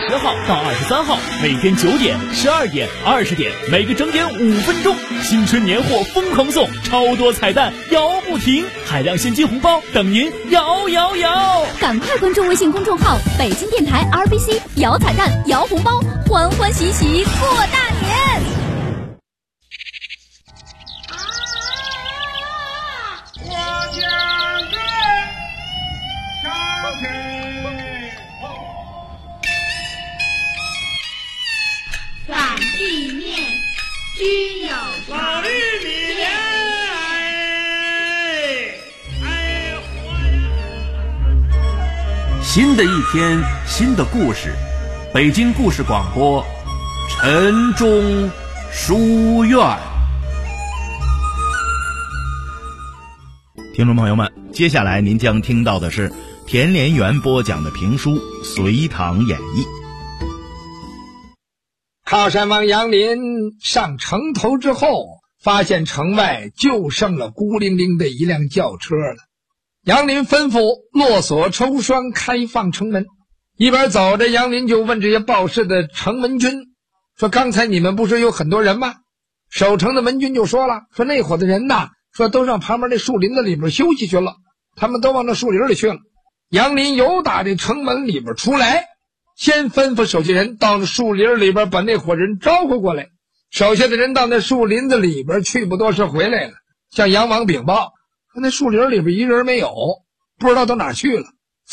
20号到23号，每天9点、12点、20点，每个整点5分钟，新春年货疯狂送，超多彩蛋摇不停，海量现金红包等您摇！ 赶快关注微信公众号北京电台 RBC， 摇彩蛋摇红包，欢欢喜喜过大年。 反地面均有常， 法律里面新的一天，新的故事，北京故事广播，晨钟书院。 听众朋友们，接下来您将听到的是田连元播讲的评书《隋唐演义》。 靠山王杨林上城头之后，发现城外就剩了孤零零的一辆轿车了。杨林吩咐落锁抽栓，开放城门。一边走着，杨林就问这些报事的城门军说：刚才你们不是有很多人吗？守城的门军就说了，说那伙的人呐，说都上旁边那树林子里面休息去了，他们都往那树林里去了。杨林由打这城门里边出来，先吩咐手下人到那树林里边把那伙人招呼过来。手下的人到那树林子里边去不多时回来了，向杨王禀报说那树林里边一人没有，不知道到哪去了。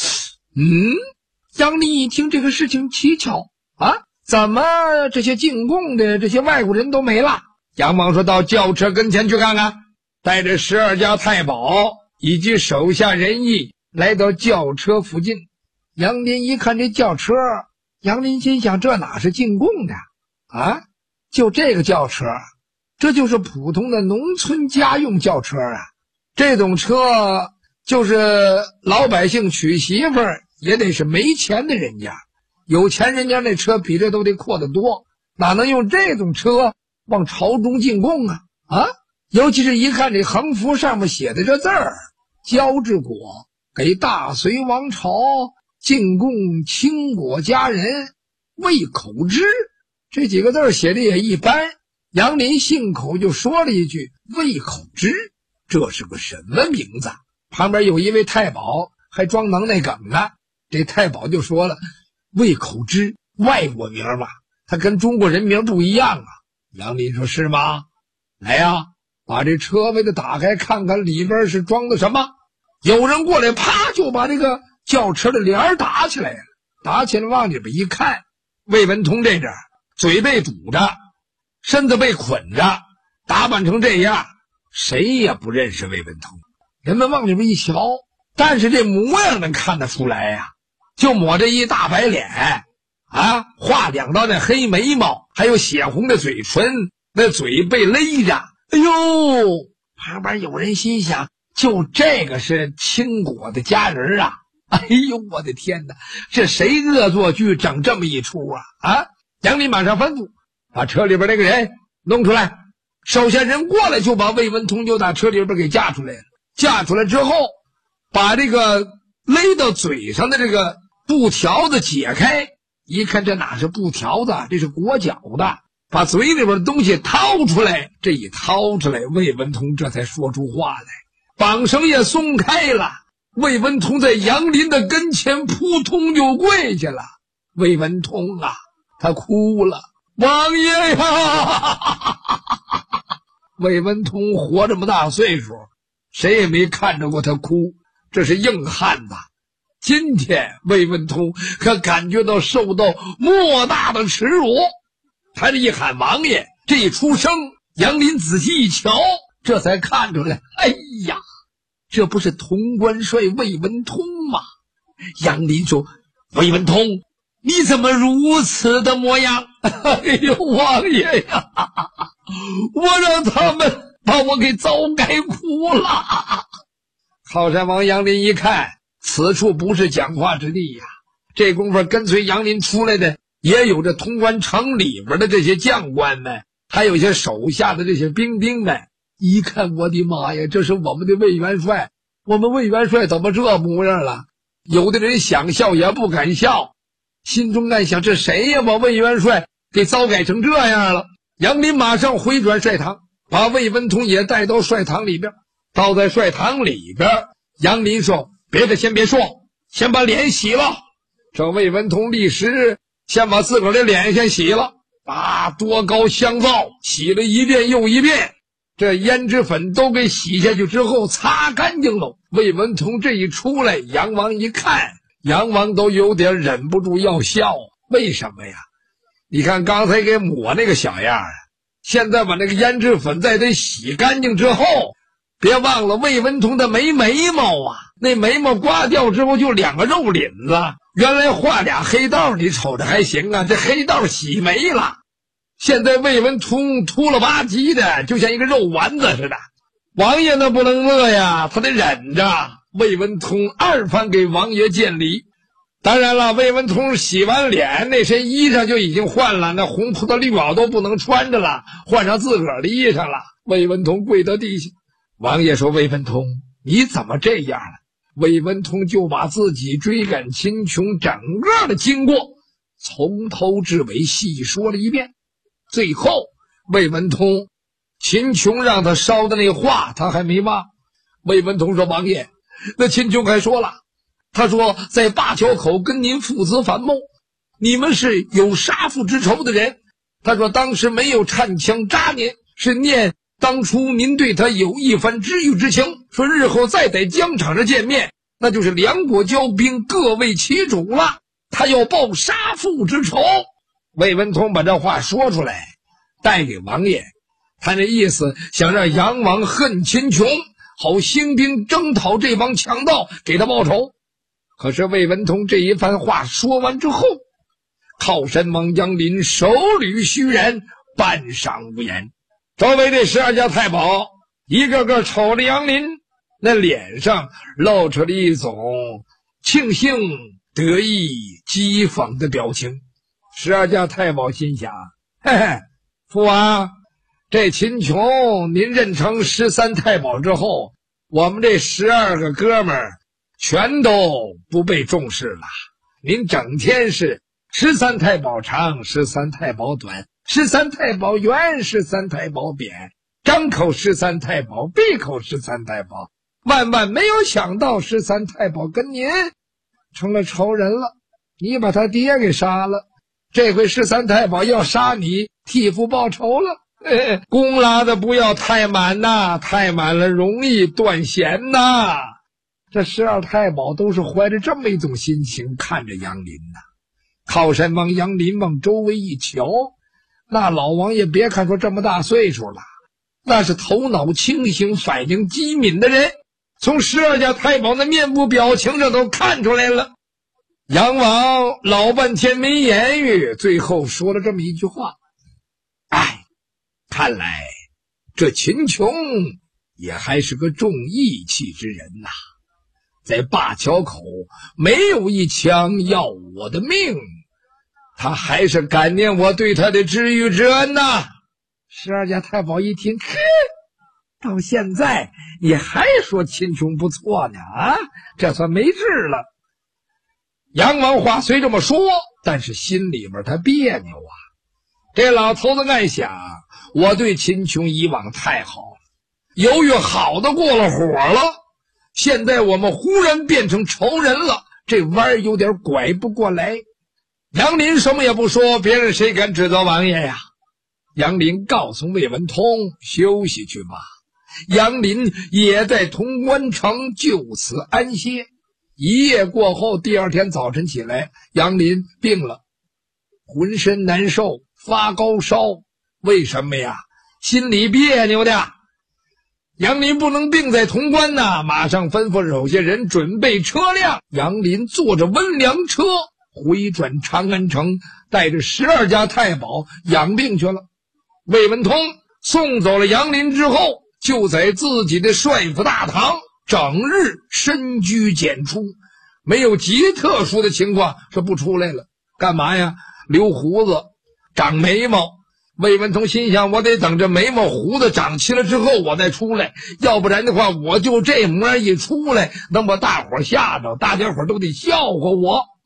杨林一听这个事情蹊跷啊，怎么这些进贡的这些外国人都没了？杨王说到轿车跟前去看看，带着12家太保以及手下人役来到轿车附近。杨林一看这轿车，杨林心想这哪是进贡的啊？就这个轿车，这就是普通的农村家用轿车啊。这种车就是老百姓娶媳妇儿也得是没钱的人家，有钱人家那车比这都得阔得多，哪能用这种车往朝中进贡啊？尤其是一看这横幅上面写的这字儿，焦志果给大隋王朝进贡青果佳人魏口之，这几个字写的也一般。杨林信口就说了一句魏口之，这是个什么名字？旁边有一位太保还装能耐梗呢，这太保就说了，魏口之外国名嘛，他跟中国人名不一样啊。杨林说是吗？来呀，把这车位的打开看看里边是装的什么。有人过来啪就把这个轿车的帘打起来了，打起来往里边一看，魏文通这阵嘴被堵着，身子被捆着，打扮成这样，谁也不认识魏文通。人们往里边一瞧，但是这模样能看得出来呀，就抹着一大白脸啊，画2道那黑眉毛，还有血红的嘴唇，那嘴被勒着。哎呦，旁边有人心想，就这个是青果的家人啊！哎呦，我的天哪，这谁恶作剧整这么一出啊？杨林马上吩咐把车里边那个人弄出来。手下人过来就把魏文通就打车里边给架出来了。架出来之后，把这个勒到嘴上的这个布条子解开，一看这哪是布条子，这是裹脚的。把嘴里边的东西掏出来，这一掏出来，魏文通这才说出话来。绑绳也松开了，魏文通在杨林的跟前扑通就跪下了。魏文通啊，他哭了，王爷呀！魏文通活这么大岁数，谁也没看着过他哭，这是硬汉子。今天魏文通可感觉到受到莫大的耻辱，他这一喊王爷，这一出声，杨林仔细一瞧，这才看出来，哎呀，这不是潼关帅魏文通吗？杨林说，魏文通，你怎么如此的模样？哎呦，王爷呀，我让他们把我给糟改哭了。靠山王杨林一看，此处不是讲话之地呀。这功夫跟随杨林出来的也有这潼关城里边的这些将官们，还有一些手下的这些兵丁们。一看，我的妈呀，这是我们的魏元帅，我们魏元帅怎么这模样了？有的人想笑也不敢笑。 心中暗想：这谁呀，把魏元帅给糟改成这样了。杨林马上回转帅堂，把魏文通也带到帅堂里边。倒在帅堂里边，杨林说：别的先别说，先把脸洗了。这魏文通立时先把自个儿的脸先洗了，多高香皂洗了一遍又一遍，这胭脂粉都给洗下去之后擦干净了。魏文通这一出来，杨王一看，杨王都有点忍不住要笑。为什么呀？你看刚才给抹那个小样现在把那个胭脂粉再得洗干净之后，别忘了魏文通的没眉毛啊，那眉毛刮掉之后就2个肉领子，原来画俩黑道你瞅着还行啊，这黑道洗没了，现在魏文通秃了吧唧的，就像一个肉丸子似的。王爷那不能乐呀，他得忍着。魏文通二番给王爷见礼。当然了，魏文通洗完脸，那身衣裳就已经换了，那红葡萄绿袄都不能穿着了，换上自个儿的衣裳了。魏文通跪到地下，王爷说：魏文通，你怎么这样了？魏文通就把自己追赶秦琼整个的经过从头至尾细说了一遍。最后魏文通，秦琼让他捎的那话他还没忘。魏文通说：王爷，那秦琼还说了，他说在灞桥口跟您父子反目，你们是有杀父之仇的人。他说当时没有颤枪扎您，是念当初您对他有一番知遇之情，说日后再在疆场上见面，那就是两国交兵，各为其主了，他要报杀父之仇。魏文通把这话说出来带给王爷，他那意思想让杨王恨秦琼，好兴兵征讨这帮强盗，给他报仇。可是魏文通这一番话说完之后，靠山王杨林手捋虚髯，半晌无言。周围这12家太保一个个瞅着杨林，那脸上露出了一种庆幸、得意、讥讽的表情。12家太保心想：嘿嘿，父王，这秦琼您认成13太保之后，我们这12个哥们儿全都不被重视了。您整天是13太保长，13太保短，13太保圆，13太保扁，张口13太保，闭口13太保，万万没有想到13太保跟您成了仇人了，你把他爹给杀了，这回13太保要杀你，替父报仇了。功拉的不要太满呐，太满了容易断弦呐。这12太保都是怀着这么一种心情看着杨林呐。靠山王杨林往周围一瞧，那老王爷别看说这么大岁数了，那是头脑清醒、反应机敏的人，从12家太保的面部表情上都看出来了。杨王老半天没言语，最后说了这么一句话：看来这秦琼也还是个重义气之人呐，在灞桥口没有一枪要我的命，他还是感念我对他的知遇之恩呐。12家太保一听，到现在你还说秦琼不错呢这算没治了。杨王话虽这么说，但是心里边他别扭啊。这老头子暗想，我对秦琼以往太好了，由于好的过了火了，现在我们忽然变成仇人了，这弯有点拐不过来。杨林什么也不说，别人谁敢指责王爷呀？杨林告诉魏文通休息去吧。杨林也在潼关城就此安歇。一夜过后，第二天早晨起来，杨林病了，浑身难受，发高烧。为什么呀？心里别扭的。杨林不能病在潼关呐，马上吩咐手下人准备车辆。杨林坐着温凉车回转长安城，带着12家太保养病去了。魏文通送走了杨林之后，就在自己的帅府大堂整日深居简出，没有极特殊的情况是不出来了。干嘛呀？留胡子，长眉毛。魏文通心想，我得等着眉毛胡子长齐了之后我再出来，要不然的话我就这模样一出来，能把大伙吓着，大家伙都得笑话我。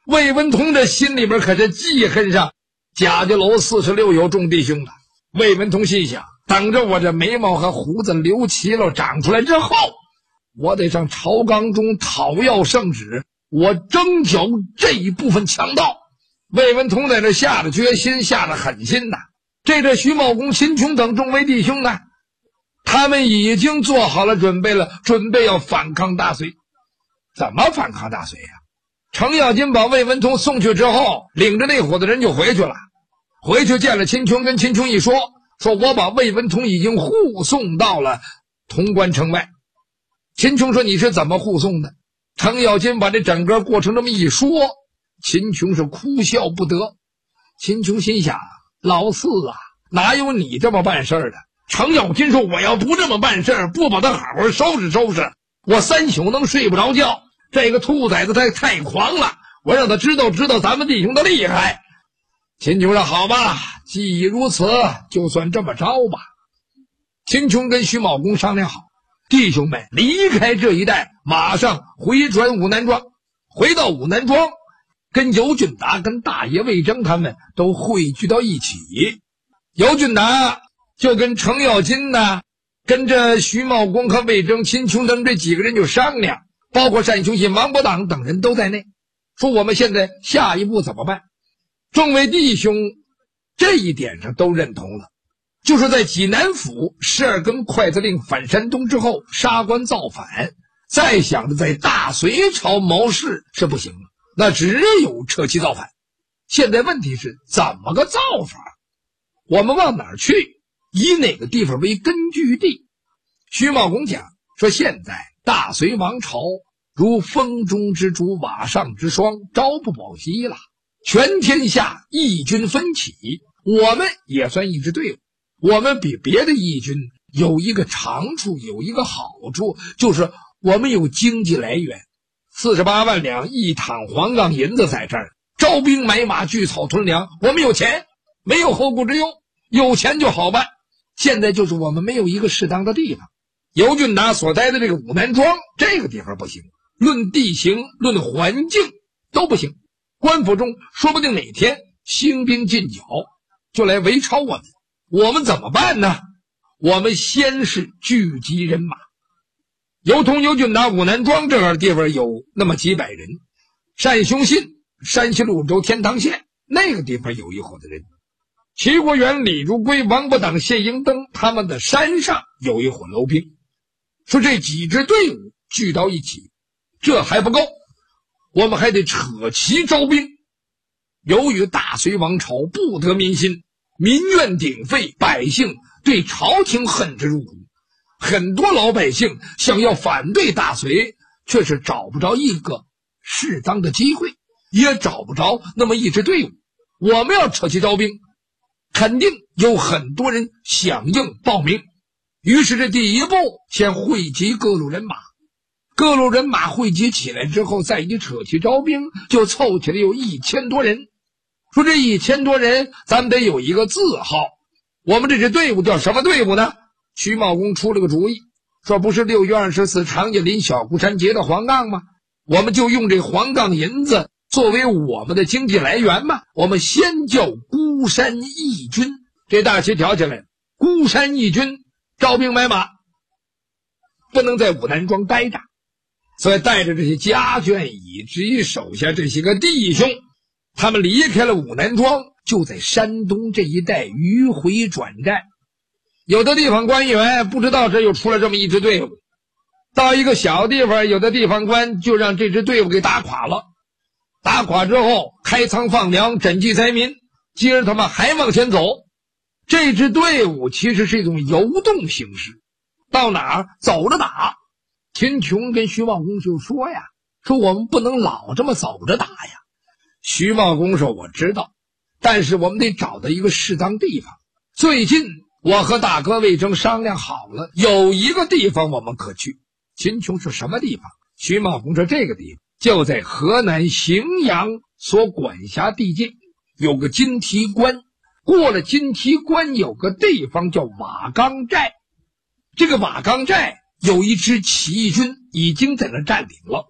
魏文通这心里边可是记恨上贾家楼46有众弟兄了。魏文通心想，等着我这眉毛和胡子留齐了长出来之后，我得上朝纲中讨要圣旨，我征剿这一部分强盗。魏文通在这下了决心，下了狠心呐。这徐茂公、秦琼等众位弟兄呢，他们已经做好了准备了，准备要反抗大隋。怎么反抗大隋呀？程咬金把魏文通送去之后，领着那伙子人就回去了。回去见了秦琼，跟秦琼一说我把魏文通已经护送到了潼关城外。秦琼说你是怎么护送的？程咬金把这整个过程这么一说，秦琼是哭笑不得。秦琼心想，老四啊，哪有你这么办事的？程咬金说我要不这么办事，不把他好好收拾收拾，我3宿能睡不着觉。这个兔崽子他太狂了，我让他知道咱们弟兄的厉害。秦琼说好吧，既如此，就算这么着吧。秦琼跟徐茂公商量好，弟兄们离开这一带，马上回转武南庄。回到武南庄，跟尤俊达、跟大爷魏征他们都汇聚到一起。尤俊达就跟程咬金呢，跟着徐茂公和魏征、秦琼等这几个人就商量，包括单雄信、王伯党等人都在内，说我们现在下一步怎么办。众位弟兄这一点上都认同了，就是在济南府12根筷子令反山东之后，杀官造反，再想着在大隋朝谋事是不行了，那只有撤旗造反。现在问题是怎么个造法？我们往哪儿去？以哪个地方为根据地？徐茂公讲说，现在大隋王朝如风中之烛，瓦上之霜，朝不保夕了。全天下义军分起，我们也算一支队伍。我们比别的义军有一个长处，有一个好处，就是我们有经济来源。48万两一躺黄杠银子在这儿，招兵买马，聚草屯粮，我们有钱，没有后顾之忧，有钱就好办。现在就是我们没有一个适当的地方。尤俊达所待的这个武南庄这个地方不行，论地形论环境都不行。官府中说不定哪天兴兵进剿，就来围抄我们怎么办呢？我们先是聚集人马。尤通、尤俊达、武南庄这个地方有那么几百人，单雄信山西潞州天堂县那个地方有一伙的人，齐国元、李如归、王伯党、谢迎登他们的山上有一伙楼兵。说这几支队伍聚到一起，这还不够，我们还得扯旗招兵。由于大隋王朝不得民心，民怨鼎沸，百姓对朝廷恨之入骨，很多老百姓想要反对大隋，却是找不着一个适当的机会，也找不着那么一支队伍。我们要扯旗招兵，肯定有很多人响应报名。于是这第一步先汇集各路人马，各路人马汇集起来之后，再一扯旗招兵，就凑起来有1000多人。说这1000多人咱们得有一个字号，我们这支队伍叫什么队伍呢？徐茂公出了个主意，说不是6月24长叶临小孤山节的黄杠吗？我们就用这黄杠银子作为我们的经济来源嘛。我们先叫孤山义军，这大旗挑起来了，孤山义军招兵买马，不能在武南庄待着，所以带着这些家眷以至于手下这些个弟兄，他们离开了武南庄，就在山东这一带迂回转战。有的地方官员不知道这又出了这么一支队伍，到一个小地方，有的地方官就让这支队伍给打垮了。打垮之后开仓放粮，赈济灾民，接着他们还往前走。这支队伍其实是一种游动形式，到哪儿走着打。秦琼跟徐茂公就说呀，说我们不能老这么走着打呀。徐茂公说我知道，但是我们得找到一个适当地方。最近我和大哥魏征商量好了，有一个地方我们可去。秦琼说什么地方？徐茂公说这个地方就在河南荥阳所管辖地界，有个金提关，过了金提关有个地方叫瓦岗寨，这个瓦岗寨有一支起义军已经在那占领了。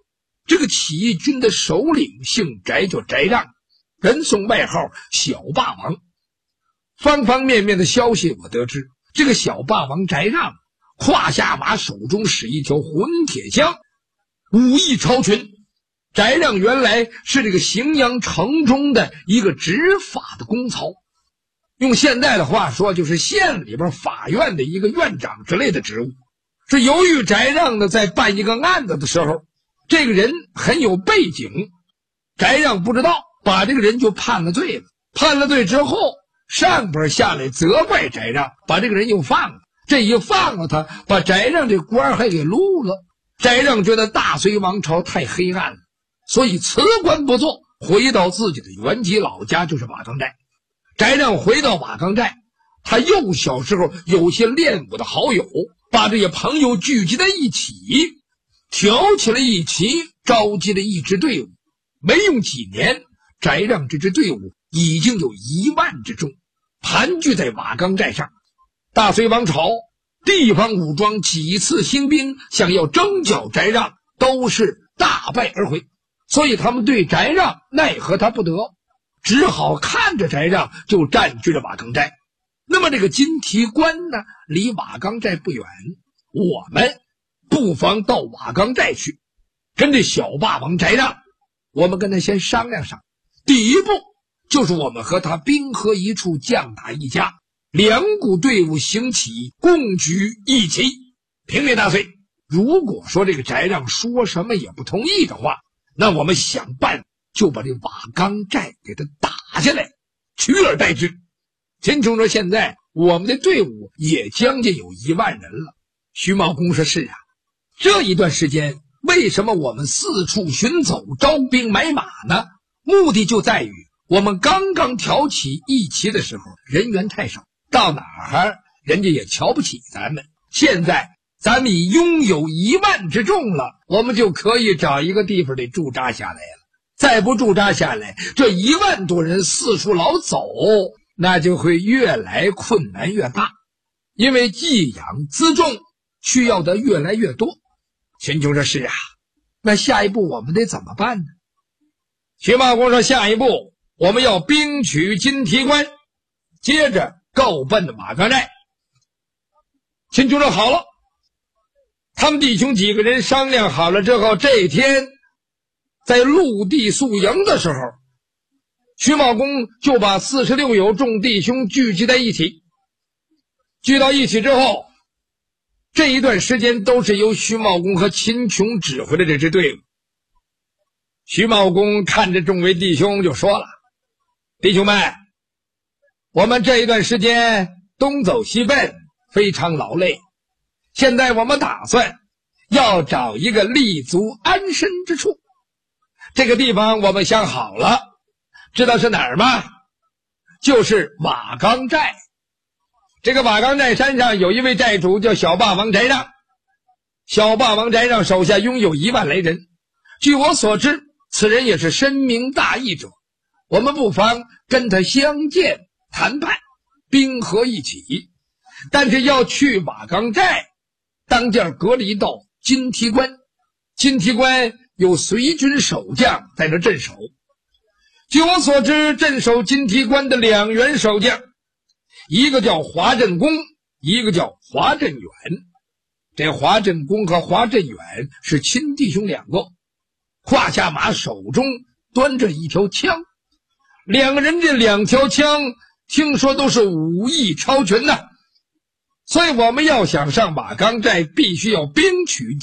这个起义军的首领姓翟，叫翟让，人送外号小霸王。方方面面的消息我得知，这个小霸王翟让胯下马，手中使一条混铁枪，武艺超群。翟让原来是这个荥阳城中的一个执法的公曹，用现在的话说就是县里边法院的一个院长之类的职务。是由于翟让呢在办一个案子的时候，这个人很有背景，翟让不知道，把这个人就判了罪了。判了罪之后，上边下来责怪翟让，把这个人又放了。这一放了他，把翟让这官还给撸了。翟让觉得大隋王朝太黑暗了，所以辞官不做，回到自己的原籍老家，就是瓦岗寨。翟让回到瓦岗寨，他幼小时候有些练武的好友，把这些朋友聚集在一起，挑起了一起，召集了一支队伍。没用几年，翟让这支队伍已经有1万之众，盘踞在瓦岗寨上。大隋王朝地方武装几次兴兵，想要征剿翟让，都是大败而回，所以他们对翟让奈何他不得，只好看着翟让就占据了瓦岗寨。那么这个金提关呢，离瓦岗寨不远，我们不妨到瓦岗寨去，跟这小霸王翟让，我们跟他先商量商。第一步就是我们和他兵合一处，将打一家，两股队伍行起，共举一旗，平灭大隋。如果说这个翟让说什么也不同意的话，那我们想办就把这瓦岗寨给他打下来，取而代之。秦琼说现在我们的队伍也将近有1万人了。徐茂公说是啊，这一段时间为什么我们四处寻走，招兵买马呢？目的就在于我们刚刚挑起义旗的时候人员太少，到哪儿人家也瞧不起咱们。现在咱们已拥有1万之众了，我们就可以找一个地方得驻扎下来了。再不驻扎下来，这1万多人四处老走，那就会越来困难越大，因为寄养辎重需要的越来越多。秦琼说是啊，那下一步我们得怎么办呢？徐茂公说下一步我们要兵取金提关，接着告奔瓦岗寨。秦琼说好了。他们弟兄几个人商量好了之后，这一天在陆地宿营的时候，徐茂公就把46友众弟兄聚集在一起。聚到一起之后，这一段时间都是由徐茂公和秦琼指挥的这支队伍。徐茂公看着众位弟兄就说了，弟兄们，我们这一段时间东走西奔，非常劳累，现在我们打算要找一个立足安身之处。这个地方我们想好了，知道是哪儿吗？就是瓦岗寨。这个瓦岗寨山上有一位寨主叫小霸王翟让，小霸王翟让手下拥有1万来人，据我所知，此人也是深明大义者，我们不妨跟他相见谈判，兵合一起。但是要去瓦岗寨，当间隔离到金提关，金提关有隋军守将在这镇守。据我所知，镇守金提关的2员守将，一个叫华振公，一个叫华振远。这华振公和华振远是亲弟兄2个，胯下马，手中端着一条枪。2个人这2条枪听说都是武艺超群的，所以我们要想上瓦岗寨，必须要兵取